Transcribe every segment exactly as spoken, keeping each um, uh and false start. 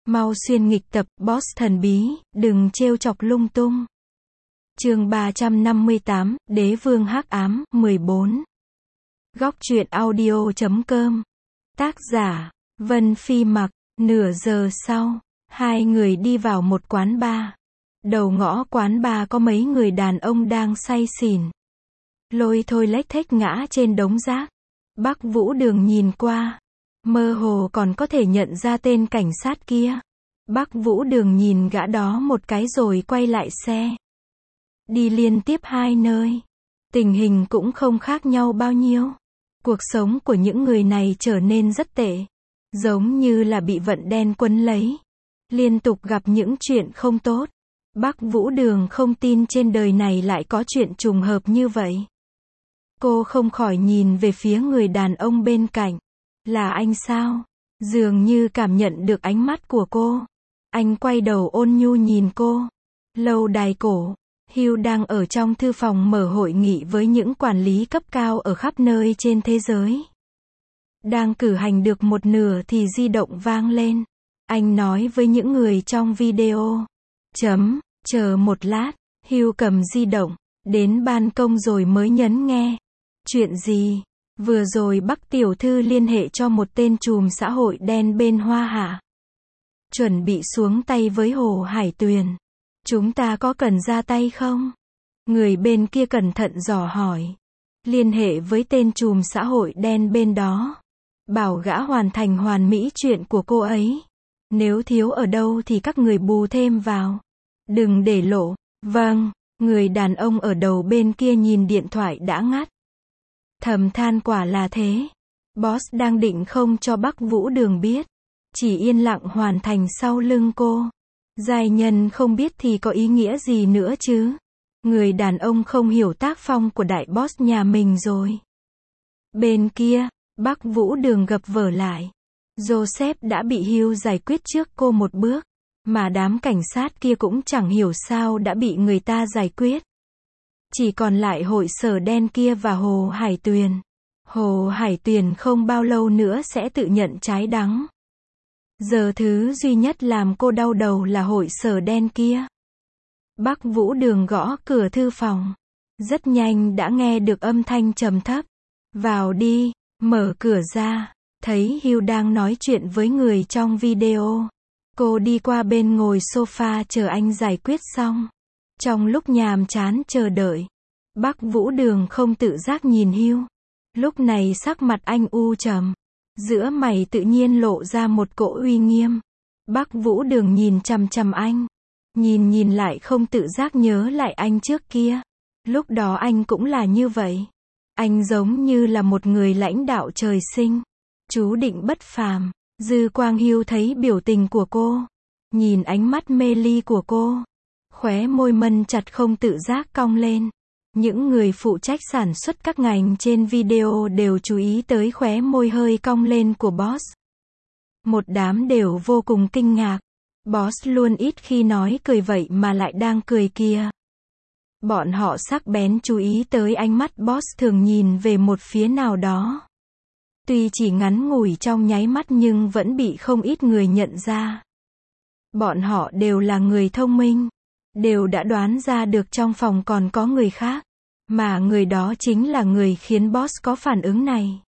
Mau xuyên nghịch tập, boss thần bí, đừng trêu chọc lung tung. Chương ba trăm năm mươi tám, Đế vương hắc ám, mười bốn. Góc truyện audio chấm com. Tác giả, Vân Phi Mặc. Nửa giờ sau, hai người đi vào một quán bar. Đầu ngõ quán bar có mấy người đàn ông đang say xỉn. Lôi thôi lếch thếch ngã trên đống rác. Bắc Vũ Đường nhìn qua, mơ hồ còn có thể nhận ra tên cảnh sát kia. Bắc Vũ Đường nhìn gã đó một cái rồi quay lại xe. Đi liên tiếp hai nơi. Tình hình cũng không khác nhau bao nhiêu. Cuộc sống của những người này trở nên rất tệ. Giống như là bị vận đen quấn lấy. Liên tục gặp những chuyện không tốt. Bắc Vũ Đường không tin trên đời này lại có chuyện trùng hợp như vậy. Cô không khỏi nhìn về phía người đàn ông bên cạnh. Là anh sao? Dường như cảm nhận được ánh mắt của cô. Anh quay đầu ôn nhu nhìn cô. Lâu đài cổ. Hugh đang ở trong thư phòng mở hội nghị với những quản lý cấp cao ở khắp nơi trên thế giới. Đang cử hành được một nửa thì di động vang lên. Anh nói với những người trong video. Chấm, chờ một lát. Hugh cầm di động, đến ban công rồi mới nhấn nghe. Chuyện gì? Vừa rồi Bắc tiểu thư liên hệ cho một tên trùm xã hội đen bên Hoa Hạ. Chuẩn bị xuống tay với Hồ Hải Tuyền. Chúng ta có cần ra tay không? Người bên kia cẩn thận dò hỏi. Liên hệ với tên trùm xã hội đen bên đó. Bảo gã hoàn thành hoàn mỹ chuyện của cô ấy. Nếu thiếu ở đâu thì các người bù thêm vào. Đừng để lộ. Vâng, người đàn ông ở đầu bên kia nhìn điện thoại đã ngắt. Thầm than quả là thế. Boss đang định không cho Bắc Vũ Đường biết. Chỉ yên lặng hoàn thành sau lưng cô. Giai nhân không biết thì có ý nghĩa gì nữa chứ. Người đàn ông không hiểu tác phong của đại boss nhà mình rồi. Bên kia, Bắc Vũ Đường gập vở lại. Joseph đã bị Hugh giải quyết trước cô một bước. Mà đám cảnh sát kia cũng chẳng hiểu sao đã bị người ta giải quyết. Chỉ còn lại hội sở đen kia và Hồ Hải Tuyền. Hồ Hải Tuyền không bao lâu nữa sẽ tự nhận trái đắng. Giờ thứ duy nhất làm cô đau đầu là hội sở đen kia. Bắc Vũ Đường gõ cửa thư phòng. Rất nhanh đã nghe được âm thanh trầm thấp. Vào đi, mở cửa ra. Thấy Hugh đang nói chuyện với người trong video. Cô đi qua bên ngồi sofa chờ anh giải quyết xong. Trong lúc nhàm chán chờ đợi, Bắc Vũ Đường không tự giác nhìn Hugh. Lúc này sắc mặt anh u trầm. Giữa mày tự nhiên lộ ra một cỗ uy nghiêm. Bắc Vũ Đường nhìn chằm chằm anh. Nhìn nhìn lại không tự giác nhớ lại anh trước kia. Lúc đó anh cũng là như vậy. Anh giống như là một người lãnh đạo trời sinh. Chú định bất phàm. Dư Quang Hugh thấy biểu tình của cô. Nhìn ánh mắt mê ly của cô. Khóe môi mân chặt không tự giác cong lên. Những người phụ trách sản xuất các ngành trên video đều chú ý tới khóe môi hơi cong lên của boss. Một đám đều vô cùng kinh ngạc. Boss luôn ít khi nói cười vậy mà lại đang cười kìa. Bọn họ sắc bén chú ý tới ánh mắt boss thường nhìn về một phía nào đó. Tuy chỉ ngắn ngủi trong nháy mắt nhưng vẫn bị không ít người nhận ra. Bọn họ đều là người thông minh. Đều đã đoán ra được trong phòng còn có người khác. Mà người đó chính là người khiến boss có phản ứng này.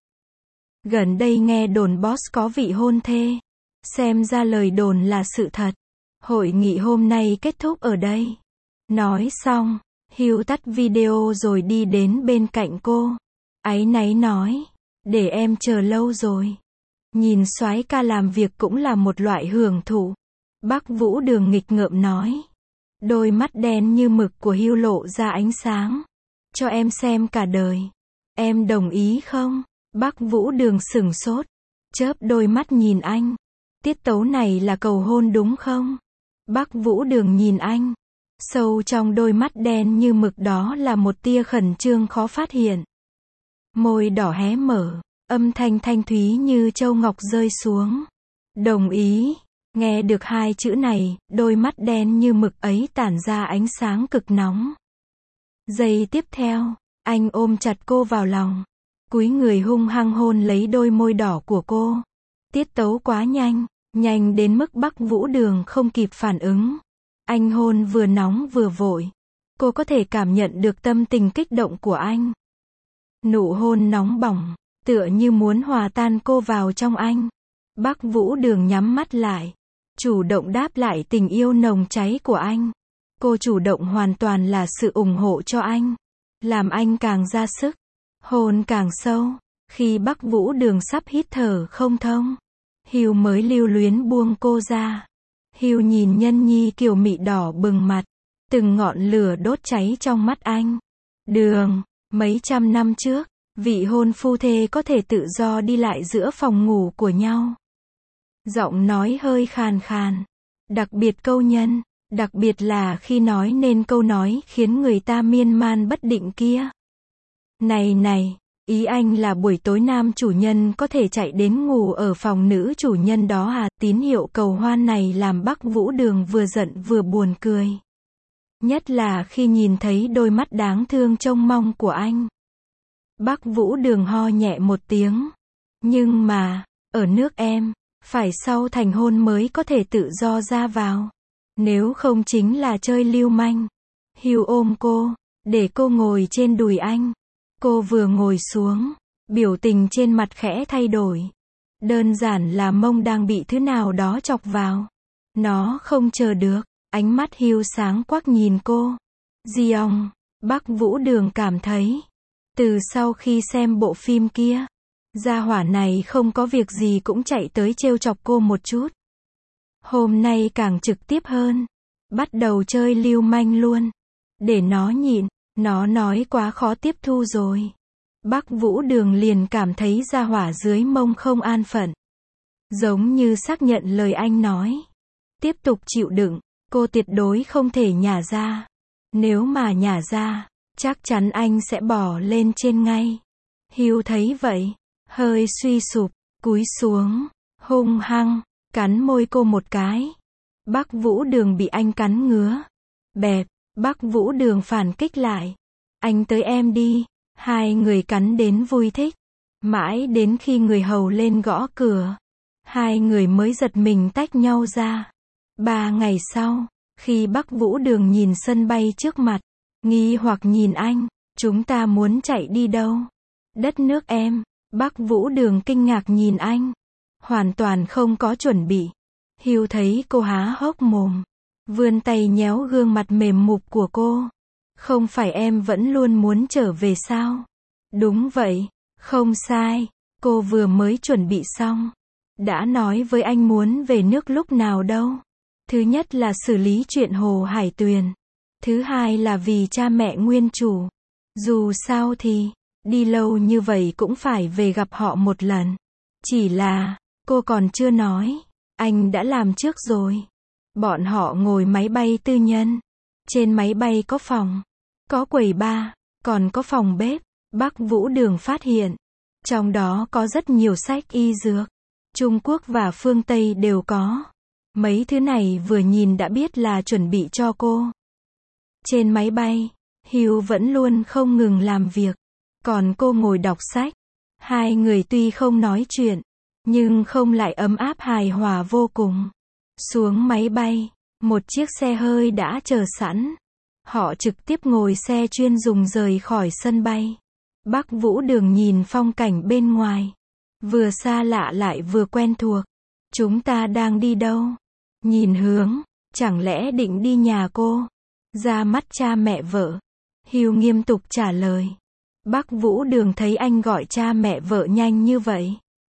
Gần đây nghe đồn boss có vị hôn thê. Xem ra lời đồn là sự thật. Hội nghị hôm nay kết thúc ở đây. Nói xong, Hugh tắt video rồi đi đến bên cạnh cô. Áy náy nói. Để em chờ lâu rồi. Nhìn soái ca làm việc cũng là một loại hưởng thụ. Bắc Vũ Đường nghịch ngợm nói. Đôi mắt đen như mực của Hugh lộ ra ánh sáng. Cho em xem cả đời. Em đồng ý không? Bắc Vũ Đường sửng sốt. Chớp đôi mắt nhìn anh. Tiết tấu này là cầu hôn đúng không? Bắc Vũ Đường nhìn anh. Sâu trong đôi mắt đen như mực đó là một tia khẩn trương khó phát hiện. Môi đỏ hé mở. Âm thanh thanh thúy như châu ngọc rơi xuống. Đồng ý. Nghe được hai chữ này, đôi mắt đen như mực ấy tản ra ánh sáng cực nóng. Giây tiếp theo, anh ôm chặt cô vào lòng. Cúi người hung hăng hôn lấy đôi môi đỏ của cô. Tiết tấu quá nhanh. Nhanh đến mức Bắc Vũ Đường không kịp phản ứng. Anh hôn vừa nóng vừa vội. Cô có thể cảm nhận được tâm tình kích động của anh. Nụ hôn nóng bỏng, tựa như muốn hòa tan cô vào trong anh. Bắc Vũ Đường nhắm mắt lại, chủ động đáp lại tình yêu nồng cháy của anh. Cô chủ động hoàn toàn là sự ủng hộ cho anh, làm anh càng ra sức, hôn càng sâu. Khi Bắc Vũ Đường sắp hít thở không thông, Hugh mới lưu luyến buông cô ra. Hugh nhìn Nhân Nhi kiều mị đỏ bừng mặt, từng ngọn lửa đốt cháy trong mắt anh. Đường, mấy trăm năm trước, vị hôn phu thê có thể tự do đi lại giữa phòng ngủ của nhau. Giọng nói hơi khàn khàn, đặc biệt câu nhân, đặc biệt là khi nói nên câu nói khiến người ta miên man bất định kia. Này này, ý anh là buổi tối nam chủ nhân có thể chạy đến ngủ ở phòng nữ chủ nhân đó à? Tín hiệu cầu hoan này làm Bắc Vũ Đường vừa giận vừa buồn cười. Nhất là khi nhìn thấy đôi mắt đáng thương trông mong của anh. Bắc Vũ Đường ho nhẹ một tiếng. Nhưng mà, ở nước em, phải sau thành hôn mới có thể tự do ra vào. Nếu không chính là chơi lưu manh. Hugh ôm cô, để cô ngồi trên đùi anh. Cô vừa ngồi xuống, biểu tình trên mặt khẽ thay đổi. Đơn giản là mông đang bị thứ nào đó chọc vào. Nó không chờ được. Ánh mắt Hugh sáng quắc nhìn cô. Giong, Bắc Vũ Đường cảm thấy, từ sau khi xem bộ phim kia, gia hỏa này không có việc gì cũng chạy tới trêu chọc cô một chút. Hôm nay càng trực tiếp hơn, bắt đầu chơi lưu manh luôn. Để nó nhịn, nó nói quá khó tiếp thu rồi. Bắc Vũ Đường liền cảm thấy gia hỏa dưới mông không an phận. Giống như xác nhận lời anh nói. Tiếp tục chịu đựng, cô tuyệt đối không thể nhả ra. Nếu mà nhả ra, chắc chắn anh sẽ bỏ lên trên ngay. Hugh thấy vậy, hơi suy sụp, cúi xuống, hung hăng, cắn môi cô một cái. Bắc Vũ Đường bị anh cắn ngứa. Bẹp, Bắc Vũ Đường phản kích lại. Anh tới em đi. Hai người cắn đến vui thích. Mãi đến khi người hầu lên gõ cửa, hai người mới giật mình tách nhau ra. Ba ngày sau, khi Bắc Vũ Đường nhìn sân bay trước mặt, nghi hoặc nhìn anh, chúng ta muốn chạy đi đâu? Đất nước em. Bắc Vũ Đường kinh ngạc nhìn anh, hoàn toàn không có chuẩn bị. Hugh thấy cô há hốc mồm, vươn tay nhéo gương mặt mềm mụp của cô. Không phải em vẫn luôn muốn trở về sao? Đúng vậy, không sai, cô vừa mới chuẩn bị xong. Đã nói với anh muốn về nước lúc nào đâu. Thứ nhất là xử lý chuyện Hồ Hải Tuyền. Thứ hai là vì cha mẹ nguyên chủ. Dù sao thì, đi lâu như vậy cũng phải về gặp họ một lần. Chỉ là, cô còn chưa nói, anh đã làm trước rồi. Bọn họ ngồi máy bay tư nhân. Trên máy bay có phòng, có quầy bar, còn có phòng bếp. Bắc Vũ Đường phát hiện, trong đó có rất nhiều sách y dược. Trung Quốc và phương Tây đều có. Mấy thứ này vừa nhìn đã biết là chuẩn bị cho cô. Trên máy bay, Hugh vẫn luôn không ngừng làm việc, còn cô ngồi đọc sách. Hai người tuy không nói chuyện, nhưng không lại ấm áp hài hòa vô cùng. Xuống máy bay, một chiếc xe hơi đã chờ sẵn. Họ trực tiếp ngồi xe chuyên dùng rời khỏi sân bay. Bắc Vũ Đường nhìn phong cảnh bên ngoài, vừa xa lạ lại vừa quen thuộc. Chúng ta đang đi đâu? Nhìn hướng, chẳng lẽ định đi nhà cô? Ra mắt cha mẹ vợ. Hugh nghiêm túc trả lời. Bắc Vũ Đường thấy anh gọi cha mẹ vợ nhanh như vậy.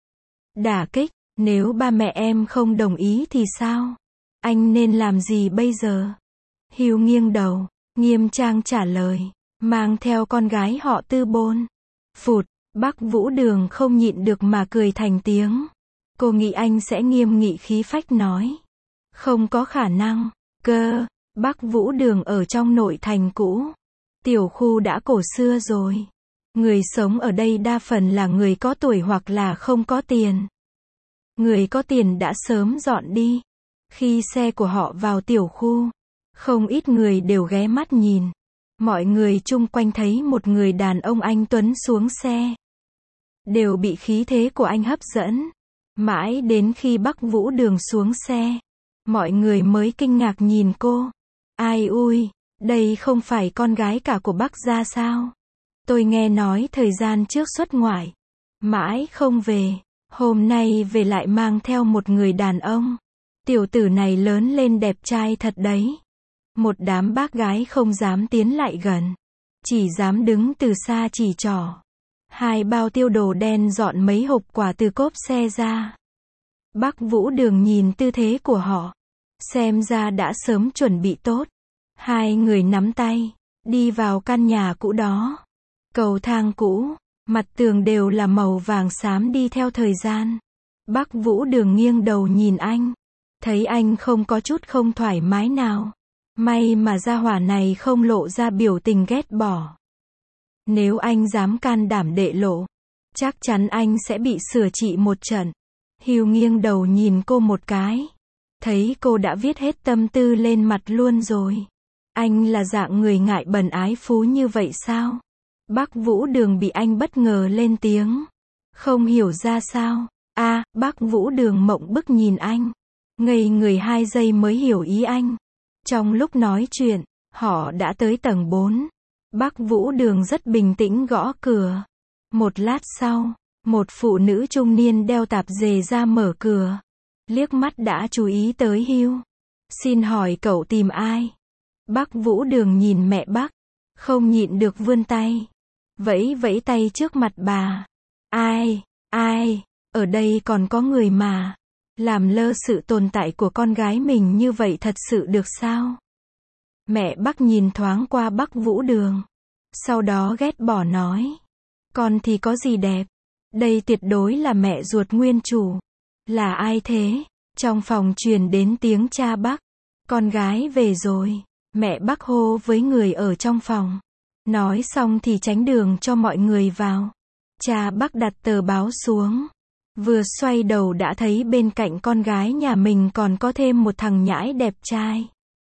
Đả kích, nếu ba mẹ em không đồng ý thì sao? Anh nên làm gì bây giờ? Hugh nghiêng đầu, nghiêm trang trả lời, mang theo con gái họ Tư Bôn. Phụt, Bắc Vũ Đường không nhịn được mà cười thành tiếng. Cô nghĩ anh sẽ nghiêm nghị khí phách nói. Không có khả năng, cơ, Bắc Vũ Đường ở trong nội thành cũ. Tiểu khu đã cổ xưa rồi. Người sống ở đây đa phần là người có tuổi hoặc là không có tiền. Người có tiền đã sớm dọn đi. Khi xe của họ vào tiểu khu, không ít người đều ghé mắt nhìn. Mọi người chung quanh thấy một người đàn ông anh tuấn xuống xe, đều bị khí thế của anh hấp dẫn. Mãi đến khi Bắc Vũ Đường xuống xe, mọi người mới kinh ngạc nhìn cô. Ai ui, đây không phải con gái cả của Bắc gia sao? Tôi nghe nói thời gian trước xuất ngoại, mãi không về, hôm nay về lại mang theo một người đàn ông. Tiểu tử này lớn lên đẹp trai thật đấy. Một đám bác gái không dám tiến lại gần, chỉ dám đứng từ xa chỉ trỏ. Hai bao tiêu đồ đen dọn mấy hộp quà từ cốp xe ra. Bắc Vũ Đường nhìn tư thế của họ, xem ra đã sớm chuẩn bị tốt. Hai người nắm tay, đi vào căn nhà cũ đó. Cầu thang cũ, mặt tường đều là màu vàng xám đi theo thời gian. Bắc Vũ Đường nghiêng đầu nhìn anh, thấy anh không có chút không thoải mái nào. May mà gia hỏa này không lộ ra biểu tình ghét bỏ. Nếu anh dám can đảm đệ lộ, chắc chắn anh sẽ bị sửa trị một trận. Hugh nghiêng đầu nhìn cô một cái, thấy cô đã viết hết tâm tư lên mặt luôn rồi. Anh là dạng người ngại bẩn ái phú như vậy sao? Bắc Vũ Đường bị anh bất ngờ lên tiếng. Không hiểu ra sao. A, à, Bắc Vũ Đường mộng bức nhìn anh. Ngây người hai giây mới hiểu ý anh. Trong lúc nói chuyện, họ đã tới tầng bốn. Bắc Vũ Đường rất bình tĩnh gõ cửa. Một lát sau, một phụ nữ trung niên đeo tạp dề ra mở cửa. Liếc mắt đã chú ý tới Hugh. Xin hỏi cậu tìm ai? Bắc Vũ Đường nhìn mẹ Bắc, không nhịn được vươn tay. Vẫy vẫy tay trước mặt bà. Ai, ai, ở đây còn có người mà. Làm lơ sự tồn tại của con gái mình như vậy thật sự được sao? Mẹ Bắc nhìn thoáng qua Bắc Vũ Đường. Sau đó ghét bỏ nói. Con thì có gì đẹp? Đây tuyệt đối là mẹ ruột nguyên chủ. Là ai thế? Trong phòng truyền đến tiếng cha Bắc. Con gái về rồi. Mẹ Bắc hô với người ở trong phòng. Nói xong thì tránh đường cho mọi người vào. Cha Bắc đặt tờ báo xuống. Vừa xoay đầu đã thấy bên cạnh con gái nhà mình còn có thêm một thằng nhãi đẹp trai.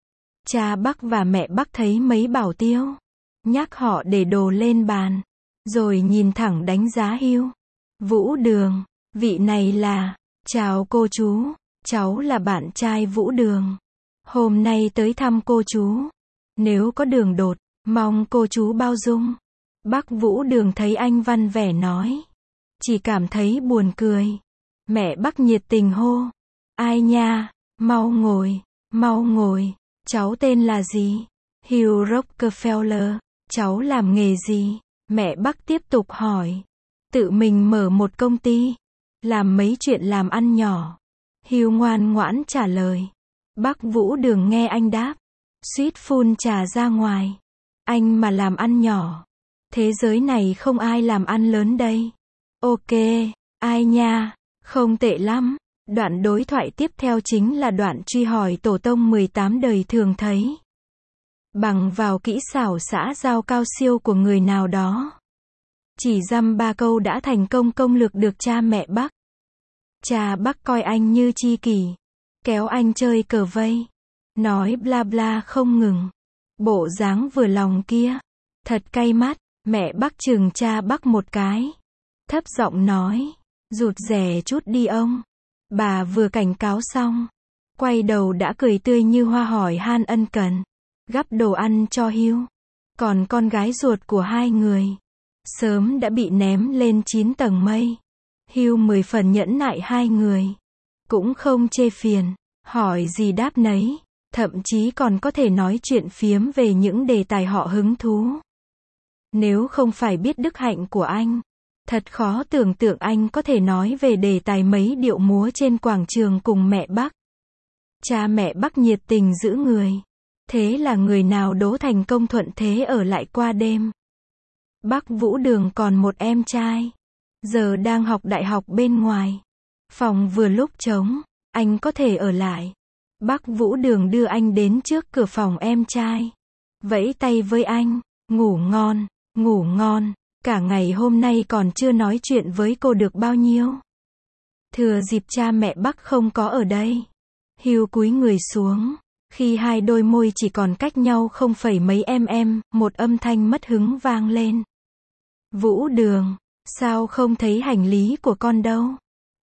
Cha Bắc và mẹ Bắc thấy mấy bảo tiêu, nhắc họ để đồ lên bàn, rồi nhìn thẳng đánh giá Hugh. Vũ Đường, vị này là, chào cô chú, cháu là bạn trai Vũ Đường. Hôm nay tới thăm cô chú. Nếu có đường đột, mong cô chú bao dung. Bắc Vũ Đường thấy anh văn vẻ nói. Chỉ cảm thấy buồn cười. Mẹ Bắc nhiệt tình hô. Ai nha, mau ngồi, mau ngồi. Cháu tên là gì? Hugh Rockefeller. Cháu làm nghề gì? Mẹ Bắc tiếp tục hỏi. Tự mình mở một công ty. Làm mấy chuyện làm ăn nhỏ. Hugh ngoan ngoãn trả lời. Bắc Vũ Đường nghe anh đáp. Suýt phun trà ra ngoài. Anh mà làm ăn nhỏ. Thế giới này không ai làm ăn lớn đây. Ok, ai nha, không tệ lắm. Đoạn đối thoại tiếp theo chính là đoạn truy hỏi tổ tông mười tám đời thường thấy. Bằng vào kỹ xảo xã giao cao siêu của người nào đó. Chỉ dăm ba câu đã thành công công lược được cha mẹ Bắc. Cha Bắc coi anh như tri kỷ. Kéo anh chơi cờ vây. Nói bla bla không ngừng. Bộ dáng vừa lòng kia. Thật cay mắt, mẹ Bắc chừng cha Bắc một cái. Thấp giọng nói. Rụt rè chút đi ông. Bà vừa cảnh cáo xong. Quay đầu đã cười tươi như hoa hỏi han ân cần. Gắp đồ ăn cho Hugh. Còn con gái ruột của hai người. Sớm đã bị ném lên chín tầng mây. Hugh mười phần nhẫn nại hai người. Cũng không chê phiền. Hỏi gì đáp nấy. Thậm chí còn có thể nói chuyện phiếm về những đề tài họ hứng thú. Nếu không phải biết đức hạnh của anh. Thật khó tưởng tượng anh có thể nói về đề tài mấy điệu múa trên quảng trường cùng mẹ Bắc. Cha mẹ Bắc nhiệt tình giữ người. Thế là người nào đỗ thành công thuận thế ở lại qua đêm. Bắc Vũ Đường còn một em trai. Giờ đang học đại học bên ngoài. Phòng vừa lúc trống. Anh có thể ở lại. Bắc Vũ Đường đưa anh đến trước cửa phòng em trai. Vẫy tay với anh. Ngủ ngon, ngủ ngon. Cả ngày hôm nay còn chưa nói chuyện với cô được bao nhiêu. Thừa dịp cha mẹ Bắc không có ở đây. Hugh cúi người xuống. Khi hai đôi môi chỉ còn cách nhau không phẩy mấy em em, một âm thanh mất hứng vang lên. Vũ Đường, sao không thấy hành lý của con đâu?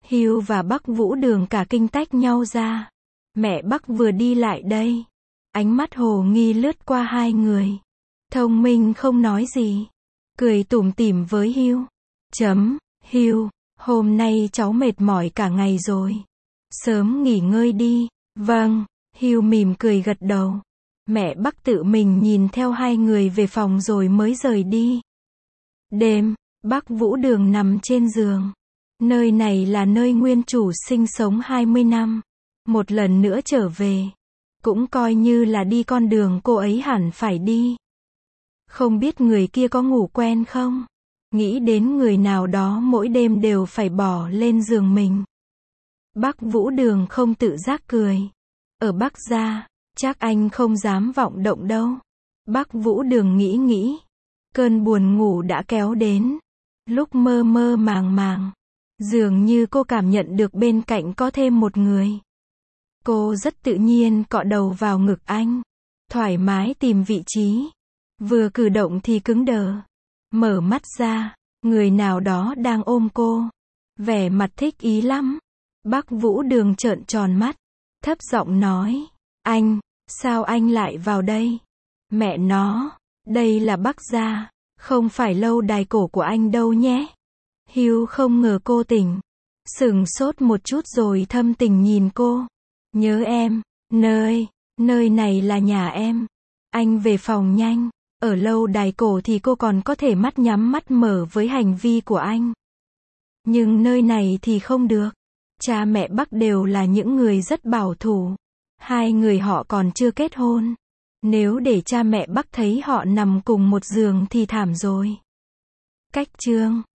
Hugh và Bắc Vũ Đường cả kinh tách nhau ra. Mẹ Bắc vừa đi lại đây. Ánh mắt hồ nghi lướt qua hai người. Thông minh không nói gì. Cười tủm tỉm với Hugh. Chấm, Hugh, hôm nay cháu mệt mỏi cả ngày rồi. Sớm nghỉ ngơi đi. Vâng, Hugh mỉm cười gật đầu. Mẹ Bắc tự mình nhìn theo hai người về phòng rồi mới rời đi. Đêm, Bắc Vũ Đường nằm trên giường. Nơi này là nơi nguyên chủ sinh sống hai mươi năm. Một lần nữa trở về. Cũng coi như là đi con đường cô ấy hẳn phải đi. Không biết người kia có ngủ quen không? Nghĩ đến người nào đó mỗi đêm đều phải bỏ lên giường mình. Bắc Vũ Đường không tự giác cười. Ở Bắc gia, chắc anh không dám vọng động đâu. Bắc Vũ Đường nghĩ nghĩ. Cơn buồn ngủ đã kéo đến. Lúc mơ mơ màng màng. Dường như cô cảm nhận được bên cạnh có thêm một người. Cô rất tự nhiên cọ đầu vào ngực anh. Thoải mái tìm vị trí. Vừa cử động thì cứng đờ. Mở mắt ra, người nào đó đang ôm cô. Vẻ mặt thích ý lắm. Bắc Vũ Đường trợn tròn mắt. Thấp giọng nói. Anh, sao anh lại vào đây? Mẹ nó, đây là Bắc gia, không phải lâu đài cổ của anh đâu nhé. Hugh không ngờ cô tỉnh. Sửng sốt một chút rồi thâm tình nhìn cô. Nhớ em, nơi, nơi này là nhà em. Anh về phòng nhanh. Ở lâu đài cổ thì cô còn có thể mắt nhắm mắt mở với hành vi của anh. Nhưng nơi này thì không được. Cha mẹ Bắc đều là những người rất bảo thủ. Hai người họ còn chưa kết hôn. Nếu để cha mẹ Bắc thấy họ nằm cùng một giường thì thảm rồi. Cách chương